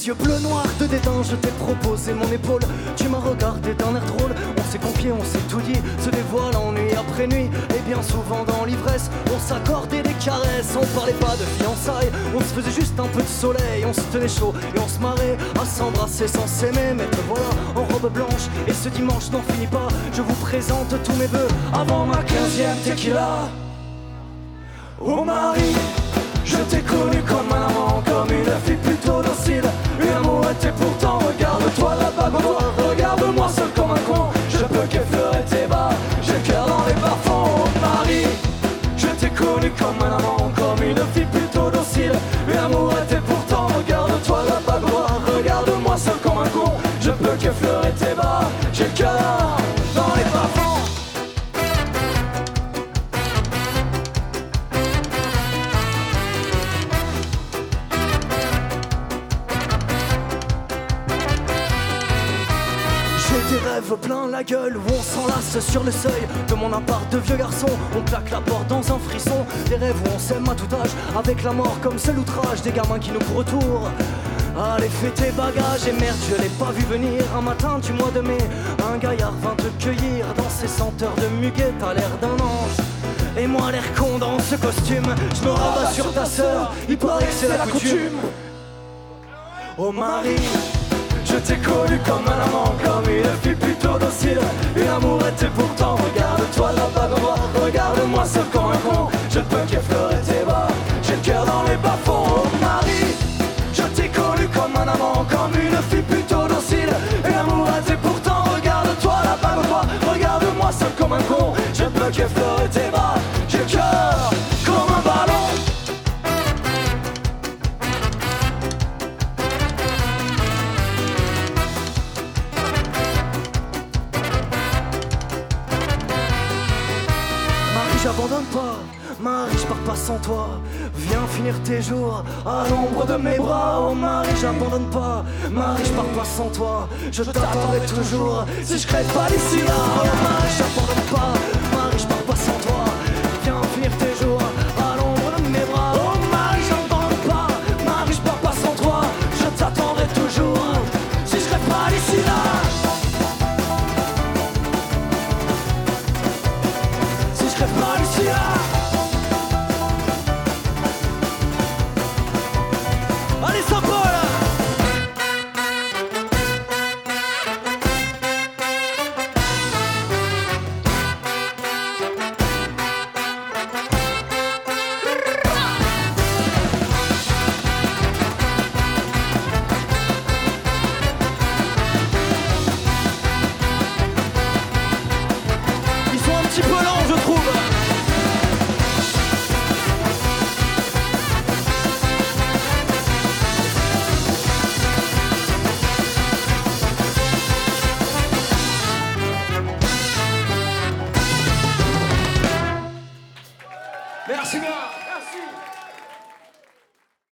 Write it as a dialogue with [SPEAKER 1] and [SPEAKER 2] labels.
[SPEAKER 1] yeux bleu noir de dédain, je t'ai proposé mon épaule. Tu m'as regardé d'un air drôle. On s'est confié, on s'est tout dit, se dévoile ennui après nuit. Et bien souvent dans l'ivresse, on s'accordait des caresses. On parlait pas de fiançailles, on se faisait juste un peu de soleil. On se tenait chaud et on se marrait à s'embrasser sans s'aimer. Mais te voilà en robe blanche et ce dimanche n'en finit pas. Je vous présente tous mes vœux avant ma 15e tequila. Oh Marie, je t'ai connue comme un amant, comme une fille plutôt docile. Une amourette et pourtant, regarde-toi la bague au doigt. Regarde-moi seul comme un con, je peux qu'effleurer tes bas. J'ai le cœur dans les bas-fonds. Oh Marie, je t'ai connue comme un amant, comme une fille plutôt docile. Une amourette et pourtant, regarde-toi la bague au doigt. Regarde-moi seul comme un con, je peux qu'effleurer tes bas. J'ai le cœur dans les bas-fonds. J'ai des rêves plein la gueule où on s'enlace sur le seuil de mon appart de vieux garçon. On claque la porte dans un frisson. Des rêves où on s'aime à tout âge, avec la mort comme seul outrage. Des gamins qui nous courent autour. Allez fais tes bagages et merde je l'ai pas vu venir. Un matin du mois de mai, un gaillard vint te cueillir. Dans ses senteurs de muguet, t'as l'air d'un ange. Et moi l'air con dans ce costume. Je me rabats sur ta sœur, il paraît que c'est la coutume. Oh Marie, je t'ai connue comme un amant, comme une fille plutôt docile. Une amourette et pourtant, regarde-toi la bague au doigt. Regarde-moi seul comme un con, je peux qu'effleurer tes bas. J'ai le cœur dans les bas-fonds. Oh Marie, je t'ai connue comme un amant, comme une fille plutôt docile. Une amourette et pourtant, regarde-toi la bague au doigt. Regarde-moi seul comme un con, je peux qu'effleurer tes bas. J'ai le cœur comme un ballon. J'abandonne pas, Marie, je pars pas sans toi. Viens finir tes jours à l'ombre de mes bras. Oh Marie, j'abandonne pas, Marie, je pars pas sans toi. Je t'attendrai toujours si je crève pas d'ici là. Oh Marie, j'abandonne pas,